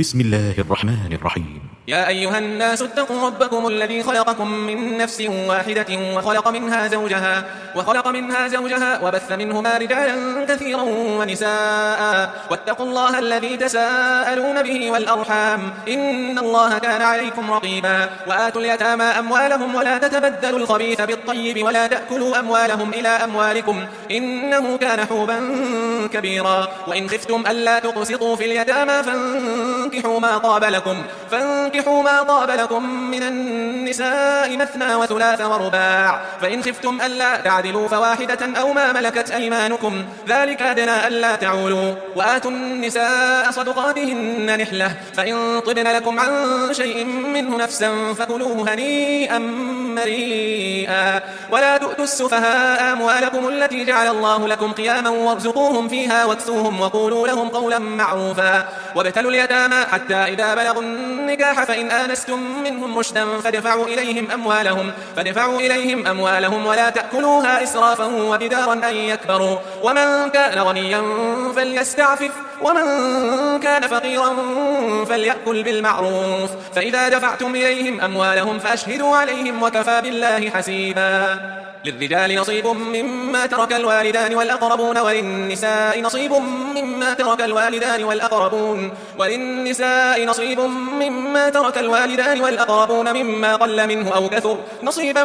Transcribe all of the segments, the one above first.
بسم الله الرحمن الرحيم. يا أيها الناس اتقوا ربكم الذي خلقكم من نفس واحدة وخلق منها زوجها وبث منهما رجالا كثيرا ونساء واتقوا الله الذي تساءلون به والأرحام إن الله كان عليكم رقيبا. وآتوا اليتامى أموالهم ولا تتبدلوا الخبيث بالطيب ولا تأكلوا أموالهم إلى أموالكم إنه كان حوبا كبيرا. وإن خفتم ألا تقسطوا في اليتامى فانكحوا ما طاب لكم من النساء مثنى وثلاث ورباع، فإن خفتم ألا تعدلوا فواحدة أو ما ملكت أيمانكم ذلك أدنى ألا تعولوا. وآتوا النساء صدقاتهن نحلة، فإن طبن لكم عن شيء منه نفسا فكلوه هنيئا مريئا. ولا تؤتوا السفهاء أموالكم التي جعل الله لكم قياما وارزقوهم فيها واكسوهم وقولوا لهم قولا معروفا. وابتلوا اليتامى حتى إذا بلغوا النكاح فإن آنستم منهم رشدا فادفعوا إليهم أموالهم ولا تأكلوها إسرافا وبدارا أن يكبروا. ومن كان غنيا فليستعفف ومن كان فقيرا فليأكل بالمعروف. فإذا دفعتم إليهم أموالهم فأشهدوا عليهم وكفى بالله حسيبا. للرجال نصيب مما ترك الوالدان والأقربون وللنساء نصيب مما ترك الوالدان والأقربون مما قل منه أو كثر نصيبا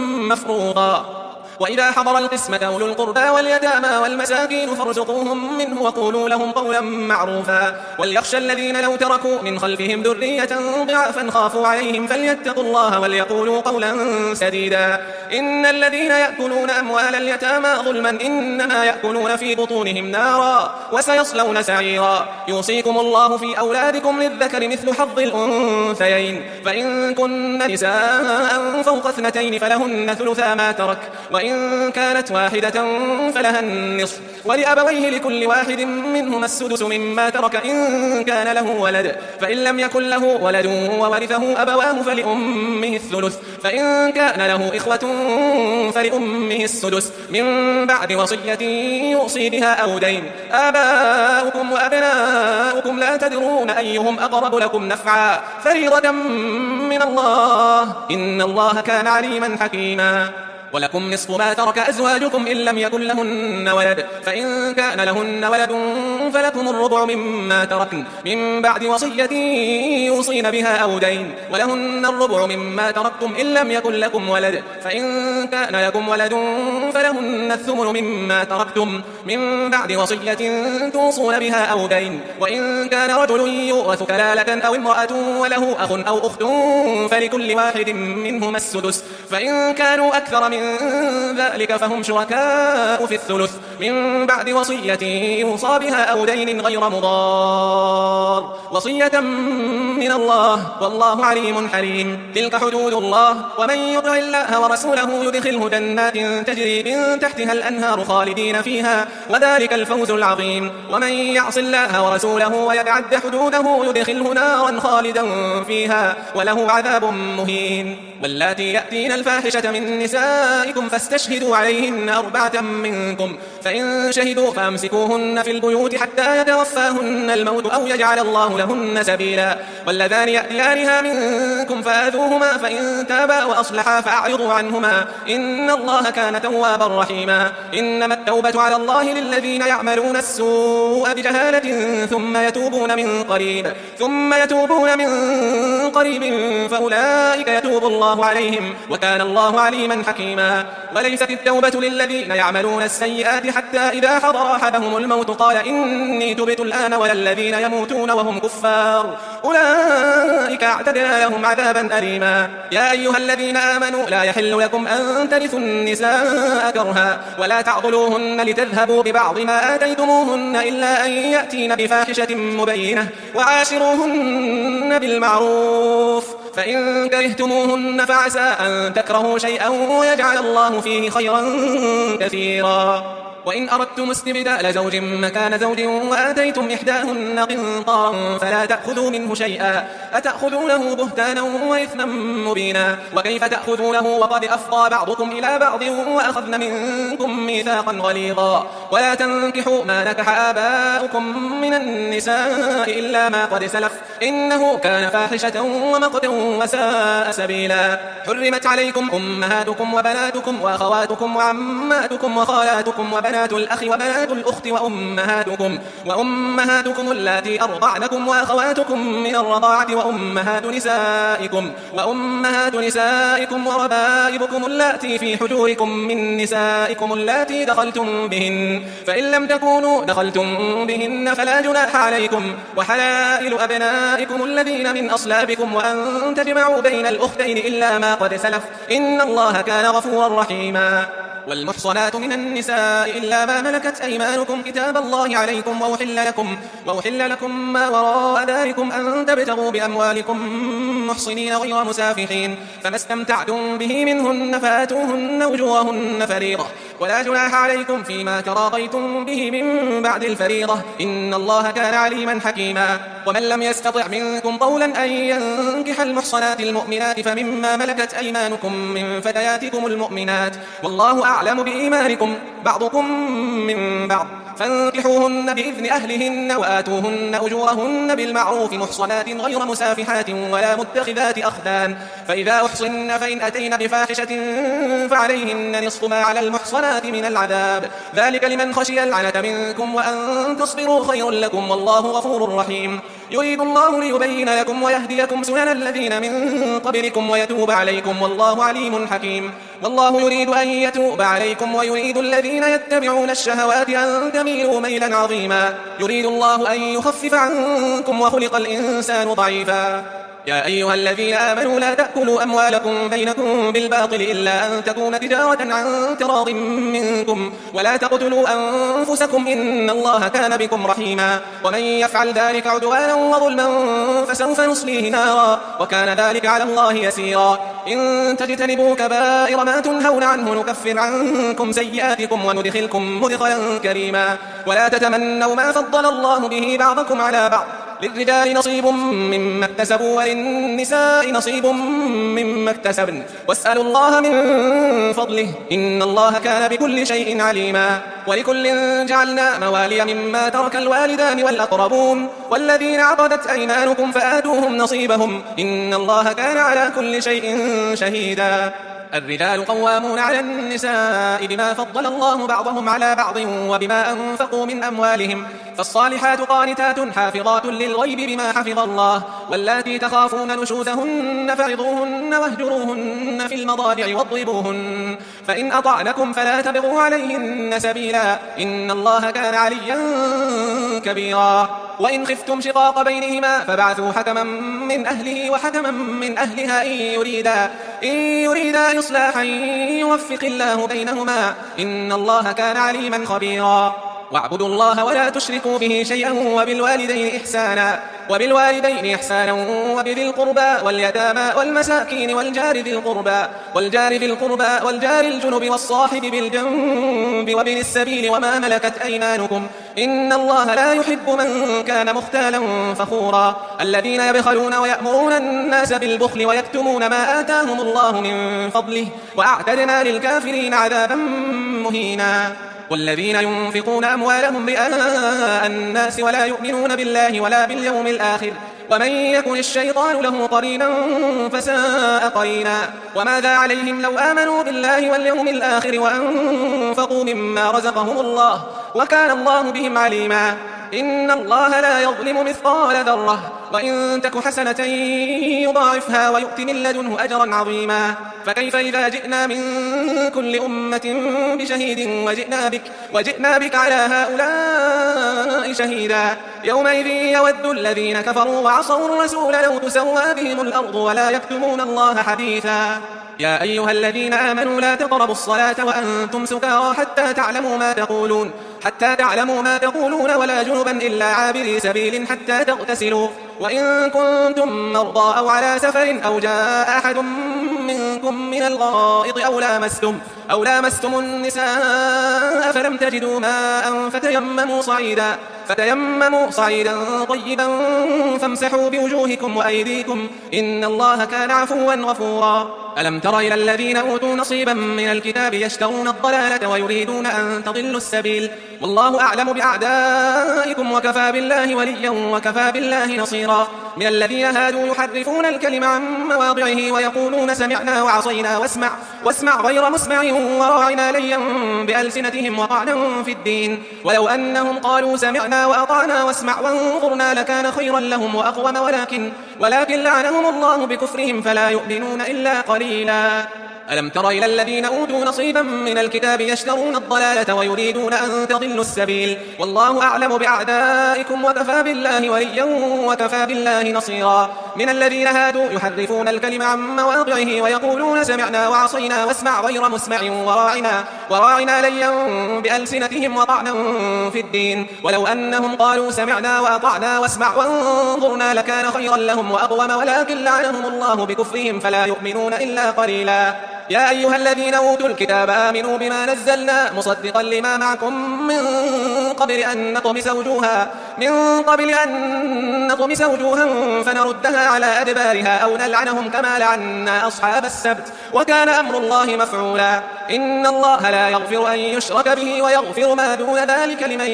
مفروضا. وإذا حضر القسمة أولو القربى واليتامى والمساكين فارزقوهم منه وقولوا لهم قولا معروفا. وليخشى الذين لو تركوا من خلفهم ذرية ضعافا خافوا عليهم فليتقوا الله وليقولوا قولا سديدا. إن الذين يأكلون أموال اليتامى ظلما إنما يأكلون في بطونهم نارا وسيصلون سعيرا. يوصيكم الله في أولادكم للذكر مثل حظ الأنثيين، فإن كن نساء فوق 2 فلهن ثلثا ما ترك، وإن كانت واحدة فلها النصف، ولأبويه لكل واحد منهما السدس مما ترك إن كان له ولد، فإن لم يكن له ولد وورثه أبواه فلأمه الثلث، فإن كان له إخوة فلأمه السدس من بعد وصية يوصي بها أو دين. آباؤكم وأبناؤكم لا تدرون أيهم أقرب لكم نفعا فريضة من الله إن الله كان عليما حكيما. ولكم نصف ما ترك أزواجكم إن لم يكن لهن ولد، فإن كان لهن ولد فلكم الربع مما تركن من بعد وصية يوصين بها أو دين، ولهن الربع مما تركتم إن لم يكن لكم ولد، فإن كان لكم ولد فلهن الثمن مما تركتم من بعد وصية توصون بها أو دين. وإن كان رجل يورث كلالة أو امرأة وله أخ أو أخت فلكل واحد منهما السدس، فإن كانوا أكثر من ذلك فهم شركاء في الثلث من بعد وصية يوصى بها أو دين غير مضار، وصية من الله والله عليم حليم. تلك حدود الله ومن يطع الله ورسوله يدخله جنات تجري من تحتها الأنهار خالدين فيها وذلك الفوز العظيم. ومن يعص الله ورسوله ويتعد حدوده يدخله نارا خالدا فيها وله عذاب مهين. واللاتي يأتين الفاحشة من نسائكم فاستشهدوا عليهن 4 منكم، فإن شهدوا فأمسكوهن في البيوت حتى يتوفاهن الموت أو يجعل الله لهن سبيلا. واللذان يأتيانها منكم فآذوهما فإن تابا وأصلحا فأعرضوا عنهما إن الله كان توابا رحيما. إنما التوبة على الله للذين يعملون السوء بجهالة ثم يتوبون من قريب فأولئك يتوب الله عليهم وكان الله عليما حكيما. وليست التوبة للذين يعملون السيئات حتى إذا حضر أحدهم الموت قال إني تبت الآن ولا الذين يموتون وهم كفار أولئك أعتدنا لهم عذابا أليما. يا أيها الذين آمنوا لا يحل لكم أن ترثوا النساء كرها ولا تعضلوهن لتذهبوا ببعض ما آتيتموهن إلا أن يأتين بفاحشة مبينة وعاشروهن بالمعروف، فإن كرهتموهن فعسى أن تكرهوا شيئا ويجعل الله فيه خيرا كثيرا. وإن أردتم استبدال زوج مكان زوج وآتيتم إحداهن قنطارا فلا تأخذوا منه شيئا أتأخذونه بهتانا وإثما مبينا وكيف تأخذونه وقد أفضى بعضكم إلى بعض وأخذن منكم ميثاقا غليظا ولا تنكحوا ما نكح آباؤكم من النساء إلا ما قد سلف إنه كان فاحشة ومقتا وساء سبيلا حرمت عليكم أمهاتكم وبناتكم وأخواتكم وعماتكم وخالاتكم وبنات الأخ وبنات الأخت وأمهاتكم اللاتي أرضعنكم وأخواتكم من الرضاعة وأمهات نسائكم وربائبكم اللاتي في حجوركم من نسائكم اللاتي دخلتم بهن فإن لم تكونوا دخلتم بهن فلا جناح عليكم وحلائل أبنائكم الذين من أصلابكم وأن تجمعوا بين الأختين إلا ما قد سلف إن الله كان غفورا رحيما والمحصنات من النساء إلا ما ملكت أيمانكم كتاب الله عليكم وأحل لكم ما وراء ذلكم أن تبتغوا بأموالكم محصنين غير مسافحين فما استمتعتم به منهن فآتوهن أجورهن فريضة ولا جناح عليكم فيما تراضيتم به من بعد الفريضة إن الله كان عليما حكيما ومن لم يستطع منكم طولا أن ينكح المحصنات المؤمنات فمما ملكت أيمانكم من فتياتكم المؤمنات والله أعلم بإيمانكم بعضكم من بعض فانكحوهن بإذن أهلهن وآتوهن أجورهن بالمعروف محصنات غير مسافحات ولا متخذات أخدان فإذا أحصن فإن أتين بفاحشة فعليهن نصف ما على المحصنات من العذاب ذلك لمن خشي العنة منكم وأن تصبروا خير لكم والله غفور رحيم يريد الله ليبين لكم ويهديكم سنن الذين من قبلكم ويتوب عليكم والله عليم حكيم والله يريد أن يتوب عليكم ويريد الذين يتبعون الشهوات أن تميلوا ميلا عظيما يريد الله أن يخفف عنكم وخلق الإنسان ضعيفا يا أيها الذين آمنوا لا تأكلوا أموالكم بينكم بالباطل إلا أن تكون تجارة عن تراض منكم ولا تقتلوا أنفسكم إن الله كان بكم رحيما ومن يفعل ذلك عدوانا وظلما فسوف نصليه نارا وكان ذلك على الله يسيرا إن تجتنبوا كبائر ما تنهون عنه نكفر عنكم سيئاتكم وندخلكم مدخلا كريما ولا تتمنوا ما فضل الله به بعضكم على بعض للرجال نصيب مما اكتسبوا وللنساء نصيب مما اكتسبن واسألوا الله من فضله إن الله كان بكل شيء عليما ولكل جعلنا موالي مما ترك الوالدان والأقربون والذين عقدت أيمانكم فآتوهم نصيبهم إن الله كان على كل شيء شهيدا الرجال قوامون على النساء بما فضل الله بعضهم على بعض وبما أنفقوا من أموالهم فالصالحات قانتات حافظات للغيب بما حفظ الله واللاتي تخافون نشوزهن فعظوهن واهجروهن في المضاجع واضربوهن فإن أطعنكم فلا تبغوا عليهن سبيلا إن الله كان عليا كبيرا وإن خفتم شقاق بينهما فبعثوا حكما من أهله وحكما من أهلها إن يريدا إصلاحا يوفق الله بينهما إن الله كان عليما خبيرا واعبدوا الله ولا تشركوا به شيئا وبالوالدين إحسانا وبذي القربى واليتامى والمساكين والجار ذي القربى والجار الجنب والصاحب بالجنب وابن السبيل وما ملكت أيمانكم إن الله لا يحب من كان مختالا فخورا الذين يبخلون ويأمرون الناس بالبخل ويكتمون ما آتاهم الله من فضله وأعتدنا للكافرين عذابا مهينا والذين ينفقون أموالهم رئاء الناس ولا يؤمنون بالله ولا باليوم الآخر ومن يكن الشيطان له قرينا فساء قرينا وماذا عليهم لو آمنوا بالله واليوم الآخر وأنفقوا مما رزقهم الله وكان الله بهم عليما إن الله لا يظلم مثقال ذرة وإن تك حسنة يضاعفها ويؤت من لدنه أجرا عظيما فكيف إذا جئنا من كل أمة بشهيد وجئنا بك على هؤلاء شهيدا يومئذ يود الذين كفروا وعصوا الرسول لو تسوى بهم الأرض ولا يكتمون الله حديثا يا أيها الذين آمنوا لا تقربوا الصلاة وأنتم سكارى حتى تعلموا ما تقولون ولا جنبا إلا عابري سبيل حتى تغتسلوا وإن كنتم مرضى أو على سفر أو جاء أحد منكم من الغائط أو لامستم النساء فلم تجدوا ماء فتيمموا صعيدا طيبا فامسحوا بوجوهكم وأيديكم إن الله كان عفوا غفورا. ألم تر إلى الذين أوتوا نصيبا من الكتاب يشترون الضلالة ويريدون أن تضلوا السبيل والله أعلم بأعدائكم وكفى بالله وليا وكفى بالله نصيرا. من الذين هادوا يحرفون الكلم عن مواضعه ويقولون سمعنا وعصينا واسمع غير مسمع وراعنا ليا بألسنتهم وطعنا في الدين ولو أنهم قالوا سمعنا وأطعنا واسمع وانظرنا لكان خيرا لهم وأقوم ولكن لعنهم الله بكفرهم فلا يؤمنون إلا قليلا. ألم تر إلى الذين أوتوا نصيبا من الكتاب يشترون الضلالة ويريدون أن تضلوا السبيل والله أعلم بأعدائكم وكفى بالله وليا وكفى بالله نصيرا. من الذين هادوا يحرفون الكلم عن مواضعه ويقولون سمعنا وعصينا واسمع غير مسمع وراعنا ليا بألسنتهم وطعنا في الدين ولو أنهم قالوا سمعنا وأطعنا واسمع وانظرنا لكان خيرا لهم وأقوم ولكن لعنهم الله بكفرهم فلا يؤمنون إلا قليلا. يا أيها الذين أوتوا الكتاب آمنوا بما نزلنا مصدقا لما معكم من قبل أن نطمس وجوها فنردها على أدبارها أو نلعنهم كما لعنا أصحاب السبت وكان أمر الله مفعولا. إن الله لا يغفر أن يشرك به ويغفر ما دون ذلك لمن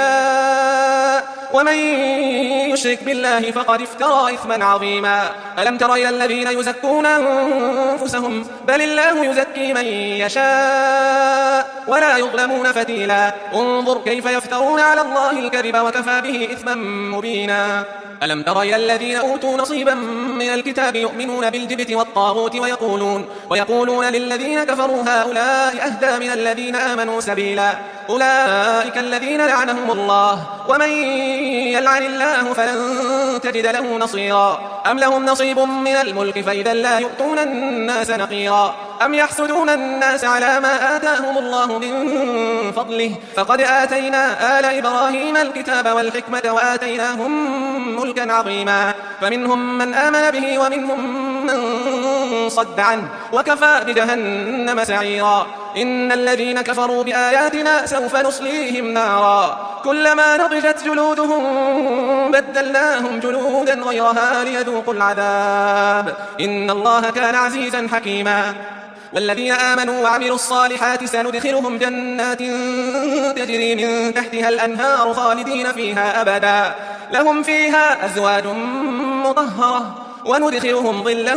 يشاء ومن يشرك بالله فقد افترى إثما عظيما. ألم تر إلى الذين يزكون أنفسهم بل الله يزكي من يشاء ولا يظلمون فتيلا. انظر كيف يفترون على الله الكذب وكفى به إثما مبينا. ألم تر إلى الذين أوتوا نصيبا من الكتاب يؤمنون بالجبت والطاغوت ويقولون للذين كفروا هؤلاء أهدى من الذين آمنوا سبيلا. أولئك الذين لعنهم الله ومن يلعن الله فلن تجد له نصيرا. أم لهم نصيب من الملك فإذا لا يؤتون الناس نقيرا. أم يحسدون الناس على ما آتاهم الله من فضله فقد آتينا آل إبراهيم الكتاب والحكمة وآتيناهم ملكا عظيما. فمنهم من آمن به ومنهم من صد عنه وكفى بجهنم سعيرا. إن الذين كفروا بآياتنا سوف نصليهم نارا كلما نضجت جلودهم بدلناهم جلودا غيرها ليذوقوا العذاب إن الله كان عزيزا حكيما. والذين آمنوا وعملوا الصالحات سندخلهم جنات تجري من تحتها الأنهار خالدين فيها أبدا لهم فيها أزواج مطهرة وندخلهم ظلا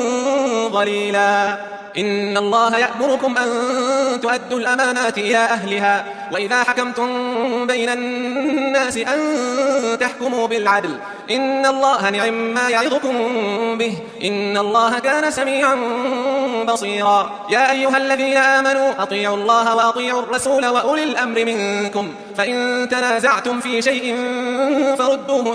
ظليلا. إن الله يأمركم أن تؤدوا الأمانات إلى أهلها وإذا حكمتم بين الناس أن تحكموا بالعدل إن الله نعم ما يعظكم به إن الله كان سميعا بصيرا. يا أيها الذين آمنوا أطيعوا الله وأطيعوا الرسول وأولي الأمر منكم فإن تنازعتم في شيء فردوه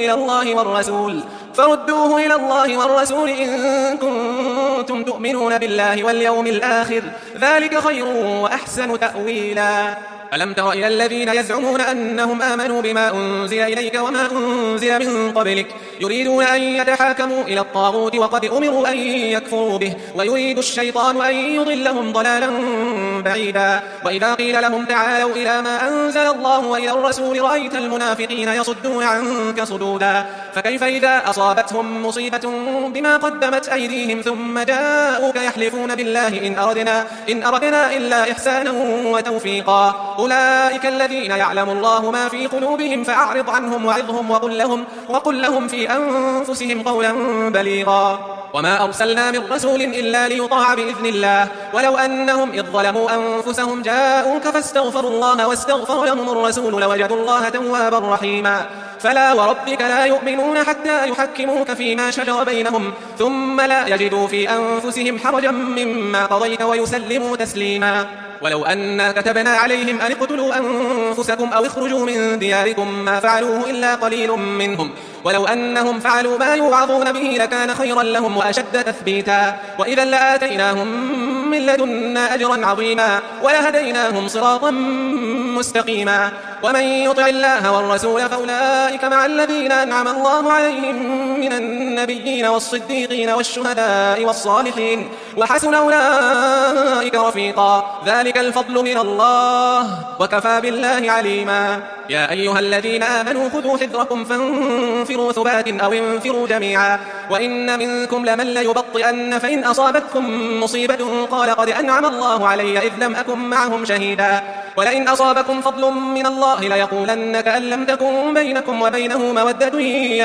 إلى الله والرسول إن كنتم تؤمنون بالله واليوم الآخر ذلك خير وأحسن تأويلا. ألم تر إلى الذين يزعمون أنهم آمنوا بما أنزل إليك وما أنزل من قبلك يريدون أن يتحاكموا إلى الطاغوت وقد أمروا أن يكفروا به ويريد الشيطان أن يضلهم ضلالا بعيدا. وإذا قيل لهم تعالوا إلى ما أنزل الله وإلى الرسول رأيت المنافقين يصدون عنك صدودا. فكيف إذا أصابتهم مصيبة بما قدمت أيديهم ثم جاءوك يحلفون بالله إن أردنا إلا إحسانا وتوفيقا. أولئك الذين يعلم الله ما في قلوبهم فأعرض عنهم وعظهم وقل لهم في أنفسهم قولا بليغا. وما أرسلنا من رسول إلا ليطاع بإذن الله ولو أنهم إذ ظلموا أنفسهم جاءوك فاستغفروا الله واستغفر لهم الرسول لوجدوا الله توابا رحيما. فلا وربك لا يؤمنون حتى يحكموك فيما شجر بينهم ثم لا يجدوا في أنفسهم حرجا مما قضيت ويسلموا تسليما. ولو أنا كتبنا عليهم أن اقتلوا أنفسكم أو اخرجوا من دياركم ما فعلوه إلا قليل منهم ولو أنهم فعلوا ما يوعظون به لكان خيرا لهم وأشد تثبيتا وإذا لآتيناهم من لدنا أجرا عظيما ولهديناهم صراطا مستقيما. ومن يطع الله والرسول فأولئك مع الذين أنعم الله عليهم من النبيين والصديقين والشهداء والصالحين وحسن أولئك رفيقا. ذلك الفضل من الله وكفى بالله عليما. يا أيها الذين آمنوا خذوا حذركم فانفروا ثبات أو انفروا جميعا. وإن منكم لمن ليبطئن فإن أصابتكم مصيبة قال قد أنعم الله علي إذ لم أكن معهم شهيدا ولئن أصابكم فضل من الله ليقولن كأن لم تكن بينكم وبينه مودة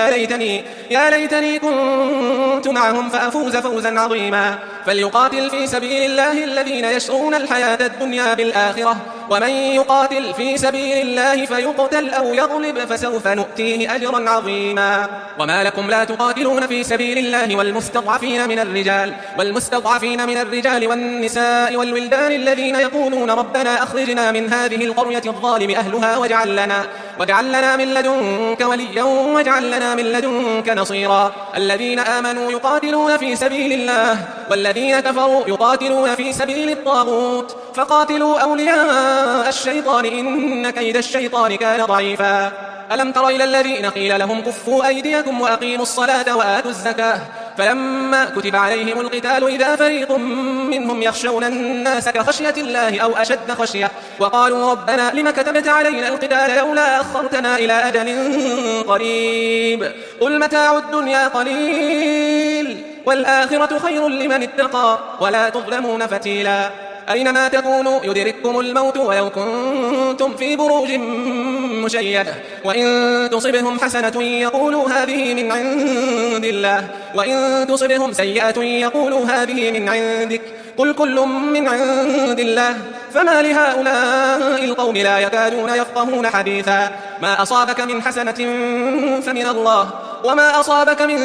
يا ليتني كنت معهم فأفوز فوزا عظيما. فليقاتل في سبيل الله الذين يشرون الحياة الدنيا بالآخرة ومن يقاتل في سبيل الله فيقتل أو يغلب فسوف نؤتيه أجرا عظيما. وما لكم لا تقاتلون في سبيل الله والمستضعفين من الرجال والنساء والولدان الذين يقولون ربنا أخرجنا من هذه القرية الظالم أهلها واجعل لنا من لدنك وليا واجعل لنا من لدنك نصيرا. الذين آمنوا يقاتلون في سبيل الله والذين كفروا يقاتلون في سبيل الطاغوت فقاتلوا أولياء الشيطان إن كيد الشيطان كان ضعيفا. ألم تر إلى الذين قيل لهم كفوا أيديكم وأقيموا الصلاة وآتوا الزكاة فلما كتب عليهم القتال إذا فريق منهم يخشون الناس كخشية الله أو أشد خشية وقالوا ربنا لم كتبت علينا القتال لولا أخرتنا إلى أجل قريب قل متاع الدنيا قليل والآخرة خير لمن اتقى ولا تظلمون فتيلا. أينما تكونوا يدرككم الموت ولو كنتم في بروج مشيدة وإن تصبهم حسنة يقولوا هذه من عند الله وإن تصبهم سيئة يقولوا هذه من عندك قل كل من عند الله فما لهؤلاء القوم لا يكادون يفقهون حديثا. ما أصابك من حسنة فمن الله وما أصابك من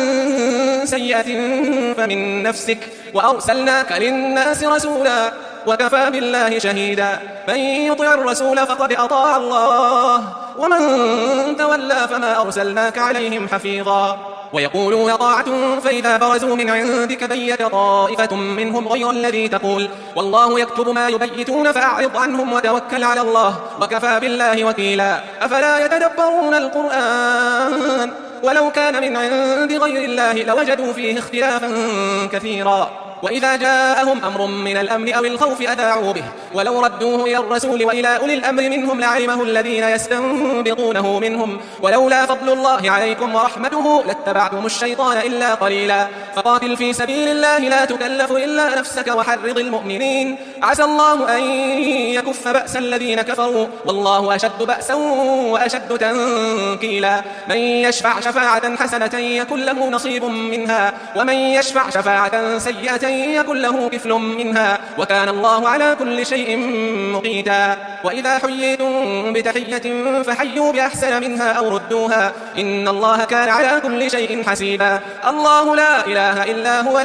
سيئة فمن نفسك وأرسلناك للناس رسولا وكفى بالله شهيدا. من يطع الرسول فقد أطاع الله ومن تولى فما أرسلناك عليهم حفيظا. ويقولون طاعة فإذا برزوا من عندك بيت طائفة منهم غير الذي تقول والله يكتب ما يبيتون فأعرض عنهم وتوكل على الله وكفى بالله وكيلا. أفلا يتدبرون القرآن ولو كان من عند غير الله لوجدوا فيه اختلافا كثيرا. وإذا جاءهم أمر من الأمن أو الخوف أذاعوا به ولو ردوه إلى الرسول وإلى أولي الأمر منهم لعلمه الذين يستنبطونه منهم ولولا فضل الله عليكم ورحمته لاتبعتم الشيطان إلا قليلا. فقاتل في سبيل الله لا تكلف إلا نفسك وحرض المؤمنين عسى الله أن يكف بأس الذين كفروا والله أشد بأسا وأشد تنكيلا. من يشفع شفاعة حسنة يكن له نصيب منها ومن يشفع شفاعة سيئة يكن له كفل منها وكان الله على كل شيء مقيتا. وإذا حييتم بتحية فحيوا بأحسن منها أو ردوها إن الله كان على كل شيء حسيبا. الله لا إله إلا هو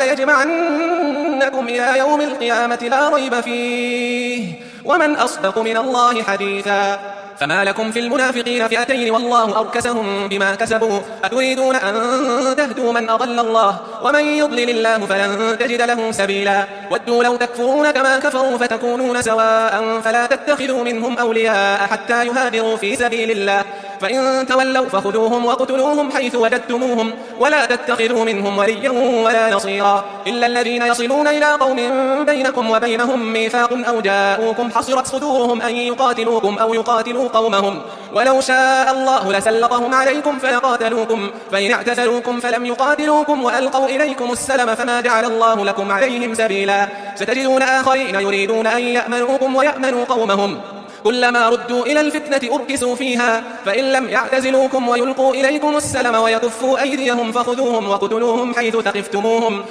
ليجمعنكم إلى يوم القيامة لا ريب فيه ومن أصدق من الله حديثا. فما لكم في المنافقين فئتين والله أركسهم بما كسبوا أتريدون أن تهدوا من أضل الله ومن يضلل الله فلن تجد له سبيلا. ودوا لو تكفرون كما كفروا فتكونون سواء فلا تتخذوا منهم أولياء حتى يهاجروا في سبيل الله فإن تولوا فخذوهم وقتلوهم حيث وجدتموهم ولا تتخذوا منهم وليا ولا نصيرا إلا الذين يصلون إلى قوم بينكم وبينهم ميثاق أو جاءوكم حصرت صدورهم أن يقاتلوكم أو يقاتلوا قومهم ولو شاء الله لسلطهم عليكم فلقاتلوكم فإن اعتزلوكم فلم يقاتلوكم وألقوا إليكم السلم فما جعل الله لكم عليهم سبيلا. ستجدون آخرين يريدون أن يأمنوكم ويأمنوا قومهم كلما ردوا إلى الفتنة أركسوا فيها فإن لم يعتزلوكم ويلقوا إليكم السلم ويكفوا أيديهم فخذوهم وقتلوهم حيث ثقفتموهم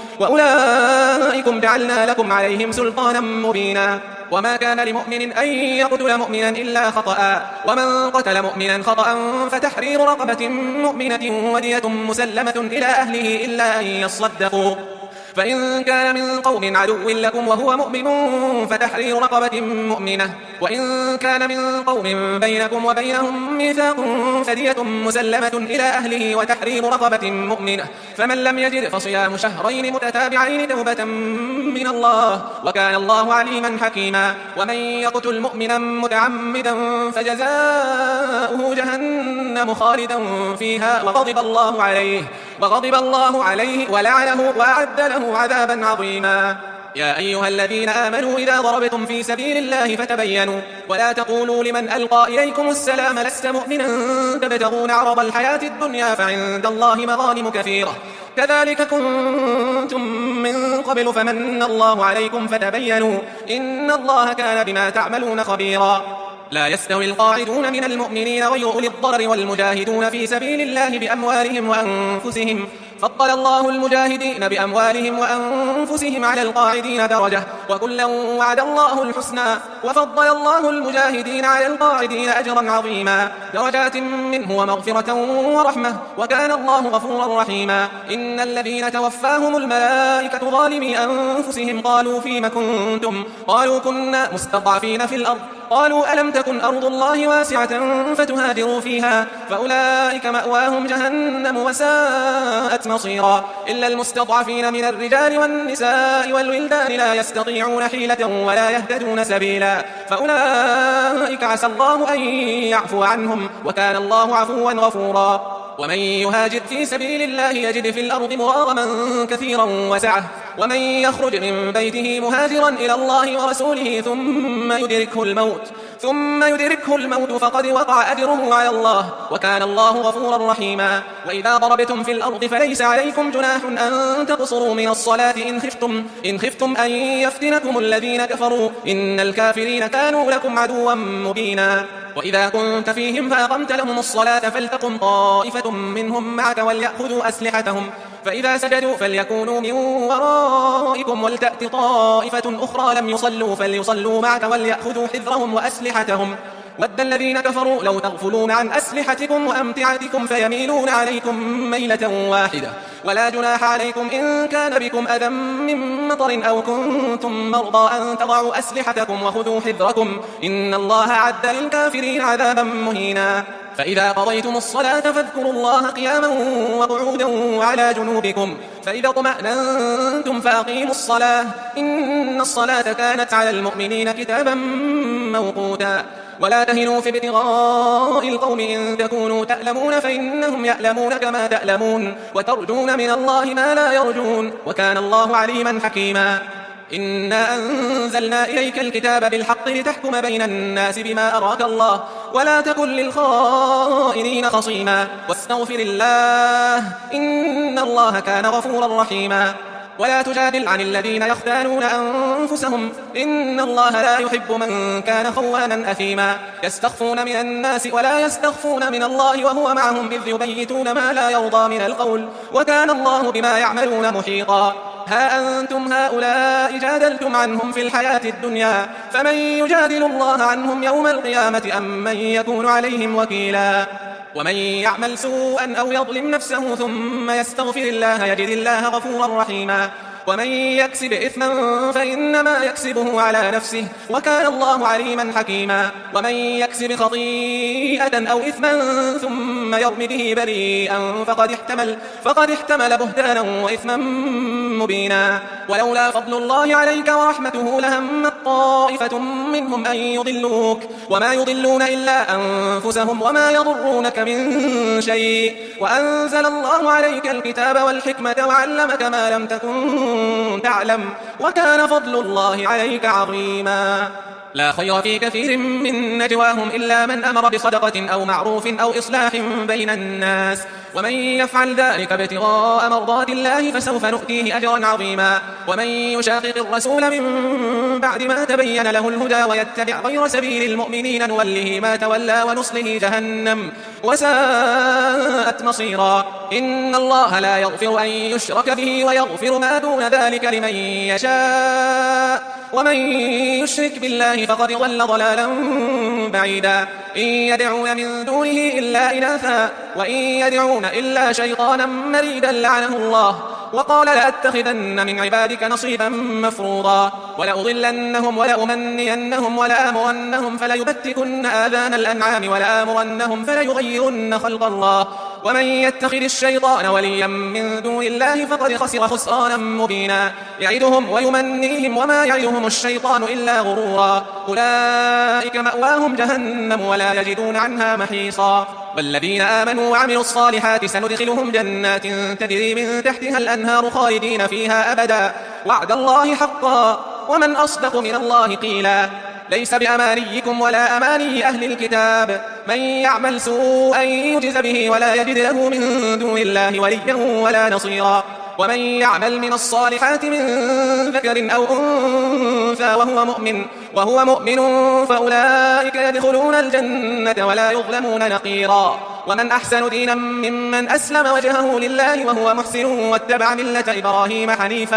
وأولئكم جعلنا لكم عليهم سلطانا مبينا. وما كان لمؤمن أن يقتل مؤمنا إلا خطأ ومن قتل مؤمنا خطأ فتحرير رقبة مؤمنة ودية مسلمة إلى أهله إلا أن يصدقوا فإن كان من قوم عدو لكم وهو مؤمن فتحرير رقبة مؤمنة، وإن كان من قوم بينكم وبينهم ميثاق فدية مسلمة إلى أهله وتحرير رقبة مؤمنة، فمن لم يجد فصيام شهرين متتابعين توبة من الله، وكان الله عليما حكيما. ومن يقتل مؤمنا متعمدا فجزاؤه جهنم خالدا فيها وغضب الله عليه ولعنه وأعد له عذابا عظيما. يا أيها الذين آمنوا إذا ضربتم في سبيل الله فتبينوا ولا تقولوا لمن ألقى إليكم السلام لست مؤمنا تبتغون عرض الحياة الدنيا فعند الله مغانم كثيرة كذلك كنتم من قبل فمن الله عليكم فتبينوا إن الله كان بما تعملون خبيرا. لا يستوي القاعدون من المؤمنين غير أولي الضرر والمجاهدون في سبيل الله بأموالهم وأنفسهم، فضل الله المجاهدين بأموالهم وأنفسهم على القاعدين درجة، وكلا وعد الله الحسنى، وفضل الله المجاهدين على القاعدين أجرا عظيما، درجات منه ومغفرة ورحمة، وكان الله غفورا رحيما. إن الذين توفاهم الملائكة ظالمي أنفسهم قالوا فيم كنتم؟ قالوا كنا مستضعفين في الأرض، قالوا ألم تكن أرض الله واسعة فتهاجروا فيها، فأولئك مأواهم جهنم وساءت مصيرا. إلا المستضعفين من الرجال والنساء والولدان لا يستطيعون حيلة ولا يهتدون سبيلا، فأولئك عسى الله أن يعفو عنهم، وكان الله عفوا غفورا. ومن يهاجر في سبيل الله يجد في الأرض مراغما كثيرا وسعة، ومن يخرج من بيته مهاجرا إلى الله ورسوله ثم يدركه الموت فقد وقع أجره على الله، وكان الله غفورا رحيما. وإذا ضربتم في الأرض فليس عليكم جناح أن تقصروا من الصلاة إن خفتم أن يفتنكم الذين كفروا إن الكافرين كانوا لكم عدوا مبينا. وإذا كنت فيهم فأقمت لهم الصلاة فلتقم طائفة منهم معك وليأخذوا أسلحتهم، فإذا سجدوا فليكونوا من ورائكم ولتأت طائفة أخرى لم يصلوا فليصلوا معك وليأخذوا حذرهم وأسلحتهم. ود الذين كفروا لو تغفلون عن أسلحتكم وأمتعتكم فيميلون عليكم ميلة واحدة، ولا جناح عليكم إن كان بكم أذى من مطر أو كنتم مرضى أن تضعوا أسلحتكم وخذوا حذركم إن الله أعد للكافرين عذابا مهينا. فإذا قضيتم الصلاة فاذكروا الله قياما وقعودا وعلى جنوبكم، فإذا اطمأننتم فأقيموا الصلاة إن الصلاة كانت على المؤمنين كتابا موقوتا. ولا تهنوا في ابتغاء القوم إن تكونوا تألمون فإنهم يألمون كما تألمون، وترجون من الله ما لا يرجون، وكان الله عليما حكيما. إنا أنزلنا إليك الكتاب بالحق لتحكم بين الناس بما أراك الله، ولا تكن للخائنين خصيما، واستغفر الله إن الله كان غفورا رحيما. ولا تجادل عن الذين يختانون أنفسهم إن الله لا يحب من كان خوانا أثيما، يستخفون من الناس ولا يستخفون من الله وهو معهم إذ يبيتون ما لا يرضى من القول، وكان الله بما يعملون محيطا. ها أنتم هؤلاء جادلتم عنهم في الحياة الدنيا، فمن يجادل الله عنهم يوم القيامة أم من يكون عليهم وكيلا. ومن يعمل سوءا أو يظلم نفسه ثم يستغفر الله يجد الله غفورا رحيما. ومن يكسب إثما فإنما يكسبه على نفسه، وكان الله عليما حكيما. ومن يكسب خطيئة أو إثما ثم يرم به بريئا فقد احتمل بهتانا وإثما مبينا. ولولا فضل الله عليك ورحمته لهمت طائفة منهم أن يضلوك وما يضلون إلا أنفسهم وما يضرونك من شيء، وأنزل الله عليك الكتاب والحكمة وعلمك ما لم تكن تعلم، وكان فضل الله عليك عظيما. لا خير في كثير من نجواهم إلا من أمر بصدقة أو معروف أو إصلاح بين الناس، ومن يفعل ذلك ابتغاء مرضات الله فسوف نؤتيه أجرا عظيما. ومن يشاقق الرسول من بعد ما تبين له الهدى ويتبع غير سبيل المؤمنين نوله ما تولى ونصله جهنم وساءت مصيرا. إن الله لا يغفر أن يشرك به ويغفر ما دون ذلك لمن يشاء، ومن يشرك بالله فقد ضل ضلالا بعيدا. إن يدعون من دونه إلا إناثا وإن يدعون إلا شيطانا مريدا لعنه الله وقال لأتخذن من عبادك نصيبا مفروضا ولأضلنهم ولأمنينهم ولآمرنهم فليبتكن آذان الأنعام ولآمرنهم فليغيرن خلق الله ومن يتخذ الشيطان وليا من دون الله فقد خسر خسرانا مبينا يعدهم ويمنيهم وما يعدهم الشيطان إلا غرورا أولئك مأواهم جهنم ولا يجدون عنها محيصا والذين آمنوا وعملوا الصالحات سندخلهم جنات تجري من تحتها الأنهار خالدين فيها أبدا وعد الله حقا ومن أصدق من الله قيلا ليس بأمانيكم ولا أماني أهل الكتاب من يعمل سوءا يجز به ولا يجد له من دون الله وليا ولا نصيرا ومن يعمل من الصالحات من ذكر أو أنثى وهو مؤمن فأولئك يدخلون الجنة ولا يظلمون نقيرا ومن أحسن دينا ممن أسلم وجهه لله وهو محسن واتبع ملة إبراهيم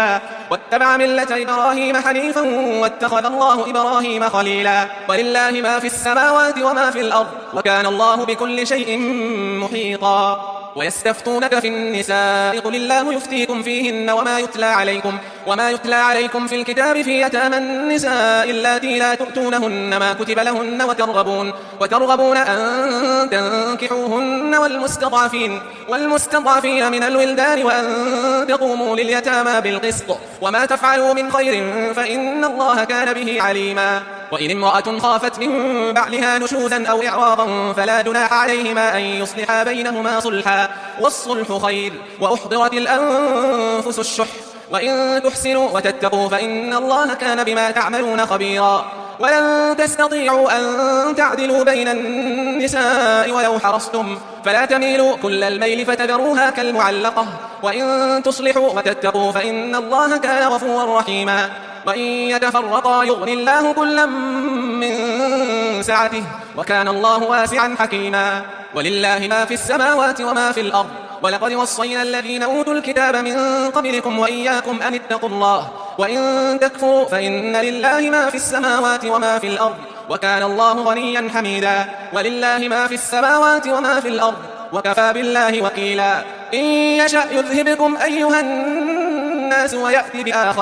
حنيفا واتخذ الله إبراهيم خليلا ولله ما في السماوات وما في الأرض وكان الله بكل شيء محيطا ويستفتونك في النساء قل الله يفتيكم فيهن وما يتلى عليكم في الكتاب في يتامى النساء اللاتي لا تؤتونهن ما كتب لهن وترغبون أن تنكحوهن والمستضعفين من الولدان وأن تقوموا لليتامى بالقسط وما تفعلوا من خير فإن الله كان به عليما وإن امرأة خافت من بعلها نشوزا أو إعراضا فلا جناح عليهما أن يصلحا بينهما صلحا والصلح خير وأحضرت الأنفس الشح وإن تحسنوا وتتقوا فإن الله كان بما تعملون خبيرا ولن تستطيعوا أن تعدلوا بين النساء ولو حرصتم فلا تميلوا كل الميل فتذروها كالمعلقة وإن تصلحوا وتتقوا فإن الله كان غفورا رحيما وإن يتفرقا يغني الله كلا من سعته وكان الله واسعا حكيما ولله ما في السماوات وما في الأرض ولقد وصينا الذين أوتوا الكتاب من قبلكم وإياكم أن اتقوا الله وإن تكفروا فإن لله ما في السماوات وما في الأرض وكان الله غنيا حميدا ولله ما في السماوات وما في الأرض وكفى بالله وكيلا إن يشأ يذهبكم أيها الناس ويأتي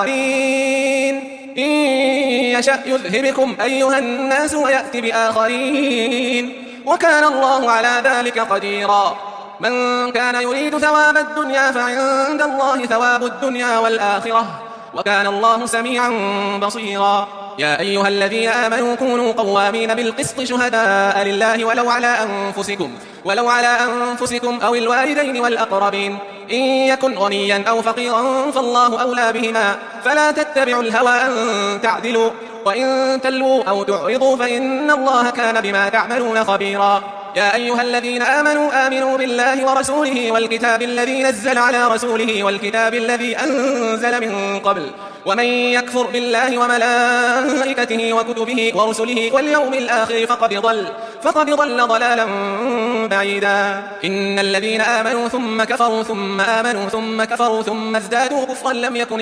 بآخرين وكان الله على ذلك قديرا من كان يريد ثواب الدنيا فعند الله ثواب الدنيا والآخرة وكان الله سميعا بصيرا يا أيها الذين آمنوا كونوا قوامين بالقسط شهداء لله ولو على أنفسكم أو الوالدين والأقربين إن يكن غنيا أو فقيرا فالله أولى بهما فلا تتبعوا الهوى أن تعدلوا وإن تلووا أو تعرضوا فإن الله كان بما تعملون خبيرا يا أيها الذين آمنوا بالله ورسوله والكتاب الذي نزل على رسوله والكتاب الذي أنزل من قبل ومن يكفر بالله وملائكته وكتبه ورسله واليوم الآخر فقد ضل ضلالا بعيدا إن الذين آمنوا ثم كفروا ثم آمنوا ثم كفروا ثم ازدادوا كفرا لم يكن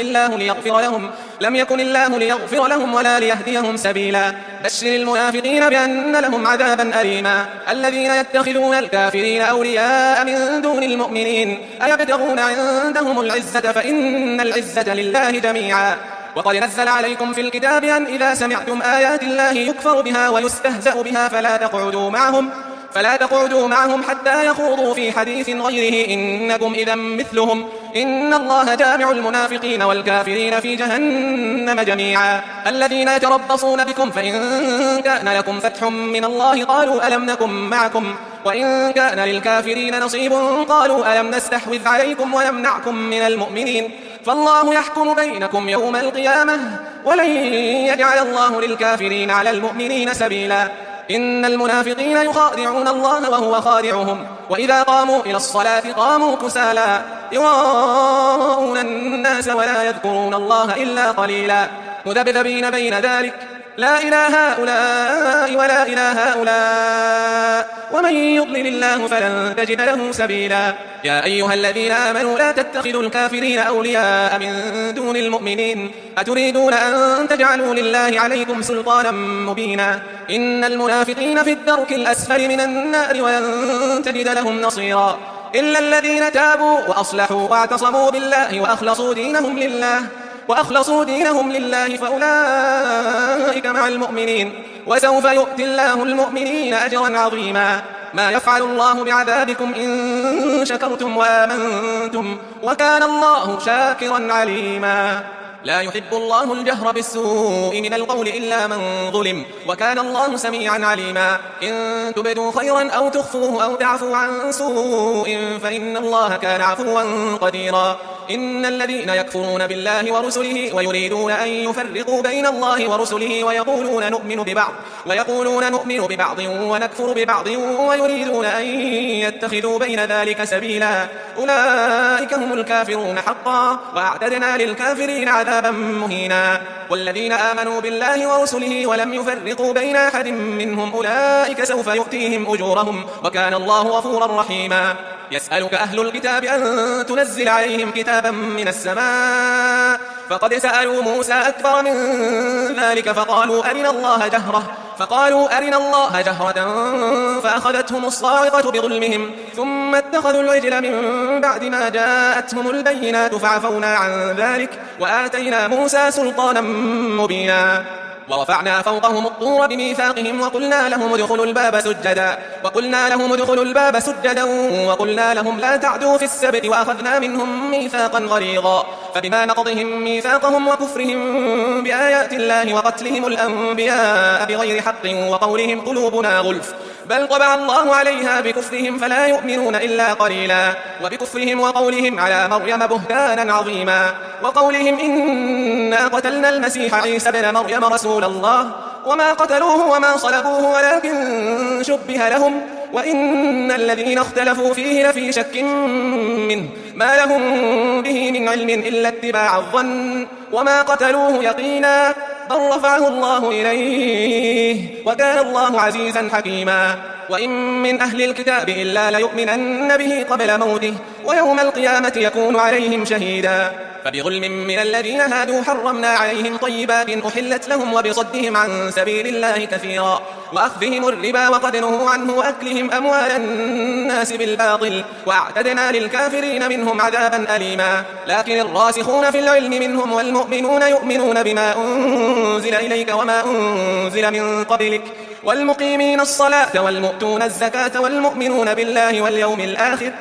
الله ليغفر لهم ولا ليهديهم سبيلا بشر المنافقين بأن لهم عذابا أليما الذين يتخذون الكافرين أولياء من دون المؤمنين أيبتغون عندهم العزة فإن العزة لله جميعا وقد نزل عليكم في الكتاب أن إذا سمعتم آيات الله يكفر بها ويستهزأ بها فلا تقعدوا معهم حتى يخوضوا في حديث غيره إنكم إذا مثلهم إن الله جامع المنافقين والكافرين في جهنم جميعا الذين يتربصون بكم فإن كان لكم فتح من الله قالوا ألم نكن معكم وإن كان للكافرين نصيب قالوا ألم نستحوذ عليكم ونمنعكم من المؤمنين فالله يحكم بينكم يوم القيامة ولن يجعل الله للكافرين على المؤمنين سبيلا إن المنافقين يخادعون الله وهو خادعهم وإذا قاموا إلى الصلاة قاموا كسالى يراءون الناس ولا يذكرون الله إلا قليلا مذبذبين بين ذلك لا إله هؤلاء ولا إله هؤلاء ومن يضلل الله فلن تجد له سبيلا يا أيها الذين آمنوا لا تتخذوا الكافرين أولياء من دون المؤمنين أتريدون أن تجعلوا لله عليكم سلطانا مبينا إن المنافقين في الدرك الأسفل من النار ولن تجد لهم نصيرا إلا الذين تابوا وأصلحوا واعتصموا بالله وأخلصوا دينهم لله فأولئك مع المؤمنين وسوف يؤتي الله المؤمنين أجرا عظيما. ما يفعل الله بعذابكم إن شكرتم وآمنتم وكان الله شاكرا عليما. لا يحب الله الجهر بالسوء من القول إلا من ظلم وكان الله سميعا عليما. إن تبدوا خيرا أو تخفوه أو تعفوا عن سوء فإن الله كان عفوا قديرا. إن الذين يكفرون بالله ورسله ويريدون أن يفرقوا بين الله ورسله ويقولون نؤمن ببعض ونكفر ببعض ويريدون أن يتخذوا بين ذلك سبيلا أولئك هم الكافرون حقا وأعتدنا للكافرين عذابا مهينا. والذين آمنوا بالله ورسله ولم يفرقوا بين أحد منهم أولئك سوف يؤتيهم أجورهم وكان الله غفورا رحيما. يسألك أهل الكتاب أن تنزل عليهم كتابا من السماء فقد سألوا موسى أكبر من ذلك فقالوا أرنا الله جهرة فأخذتهم الصاعقة بظلمهم ثم اتخذوا العجل من بعد ما جاءتهم البينات فعفونا عن ذلك وآتينا موسى سلطانا مبينا. ورفعنا فوقهم الطور بميثاقهم وقلنا لهم ادخلوا الباب سجدا وقلنا لهم لا تعدوا في السبت وأخذنا منهم ميثاقا غليظا. فبما نقضهم ميثاقهم وكفرهم بآيات الله وقتلهم الأنبياء بغير حق وقولهم قلوبنا غلف بل طبع الله عليها بكفرهم فلا يؤمنون إلا قليلا. وبكفرهم وقولهم على مريم بهتانا عظيما وقولهم إنا قتلنا المسيح عيسى بن مريم رسول الله وما قتلوه وما صلبوه ولكن شبه لهم وإن الذين اختلفوا فيه لفي شك منه ما لهم به من علم إلا اتباع الظن وما قتلوه يقينا بل رفعه الله إليه وكان الله عزيزا حكيما. وإن من أهل الكتاب إلا ليؤمنن به قبل موته ويوم القيامة يكون عليهم شهيدا. فبظلم من الذين هادوا حرمنا عليهم طيبات أحلت لهم وبصدهم عن سبيل الله كثيرا وأخذهم الربا وقد نهوا عنه وأكلهم أموال الناس بالباطل وأعتدنا للكافرين منهم عذابا أليما. لكن الراسخون في العلم منهم والمؤمنون يؤمنون بما أنزل إليك وما أنزل من قبلك والمقيمين الصلاة والمؤتون الزكاة والمؤمنون بالله واليوم الآخر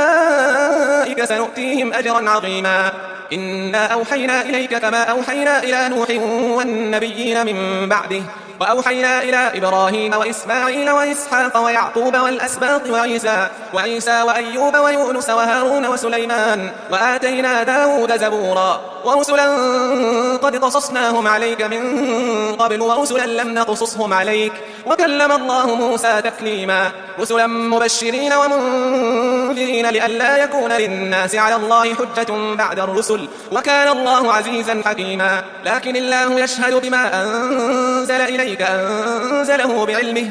أولئك سنؤتيهم أجرا عظيما. إنا أوحينا إليك كما أوحينا إلى نوح والنبيين من بعده وأوحينا إلى إبراهيم وإسماعيل وإسحاق ويعقوب والأسباط وعيسى وأيوب ويونس وهارون وسليمان وآتينا داود زبورا ورسلا قد قصصناهم عليك من قبل ورسلا لم نقصصهم عليك وكلم الله موسى تكليما. رسلا مبشرين ومنذرين لئلا يكون للناس على الله حجة بعد الرسل وكان الله عزيزا حكيما. لكن الله يشهد بما أنزل إليك أنزله بعلمه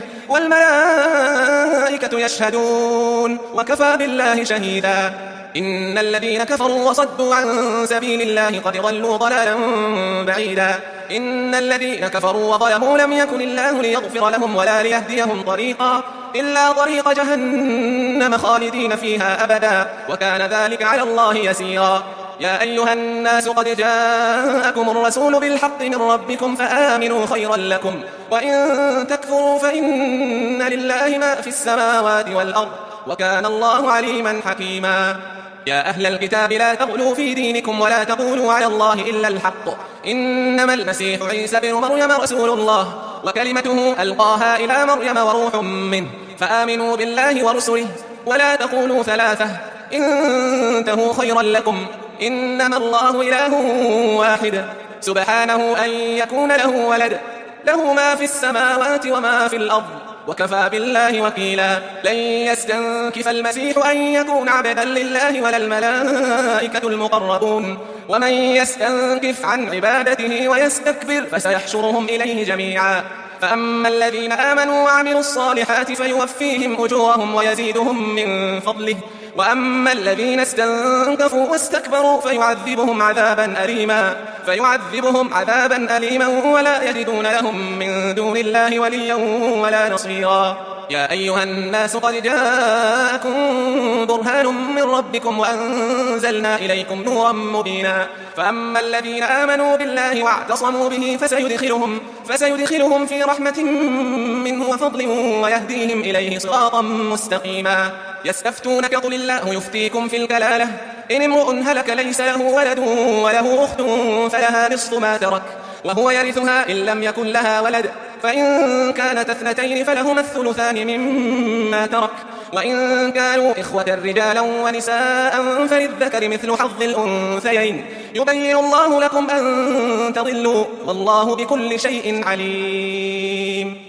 والملائكة يشهدون وكفى بالله شهيدا. إن الذين كفروا وصدوا عن سبيل الله قد ضلوا ضلالا بعيدا. إن الذين كفروا وظلموا لم يكن الله ليغفر لهم ولا ليهديهم طريقا إلا طريق جهنم خالدين فيها أبدا وكان ذلك على الله يسيرا. يا أيها الناس قد جاءكم الرسول بالحق من ربكم فآمنوا خيرا لكم وإن تكفروا فإن لله ما في السماوات والأرض وكان الله عليما حكيما. يا أهل الكتاب لا تغلوا في دينكم ولا تقولوا على الله إلا الحق إنما المسيح عيسى بن مريم رسول الله وكلمته ألقاها إلى مريم وروح منه فآمنوا بالله ورسله ولا تقولوا ثلاثة انتهوا خيرا لكم إنما الله إله واحد سبحانه أن يكون له ولد له ما في السماوات وما في الأرض وكفى بالله وكيلا. لن يستنكف المسيح أن يكون عبدا لله ولا الملائكة المقربون ومن يستنكف عن عبادته ويستكبر فسيحشرهم إليه جميعا. فأما الذين آمنوا وعملوا الصالحات فيوفيهم أجورهم ويزيدهم من فضله وأما الذين استنكفوا واستكبروا فيعذبهم عذابا أليما ولا يجدون لهم من دون الله وليا ولا نصيرا. يا أيها الناس قد جاءكم برهان من ربكم وأنزلنا إليكم نورا مبينا فأما الذين آمنوا بالله واعتصموا به فسيدخلهم في رحمة منه وفضل ويهديهم إليه صراطا مستقيما يستفتونك قل الله يفتيكم في الكلالة إن امرؤ هلك ليس له ولد وله أخت فلها نصف ما ترك وهو يرثها إن لم يكن لها ولد فإن كانت اثنتين فلهما الثلثان مما ترك وإن كانوا إخوة رجالا ونساء فللذكر مثل حظ الأنثيين يبين الله لكم أن تضلوا والله بكل شيء عليم.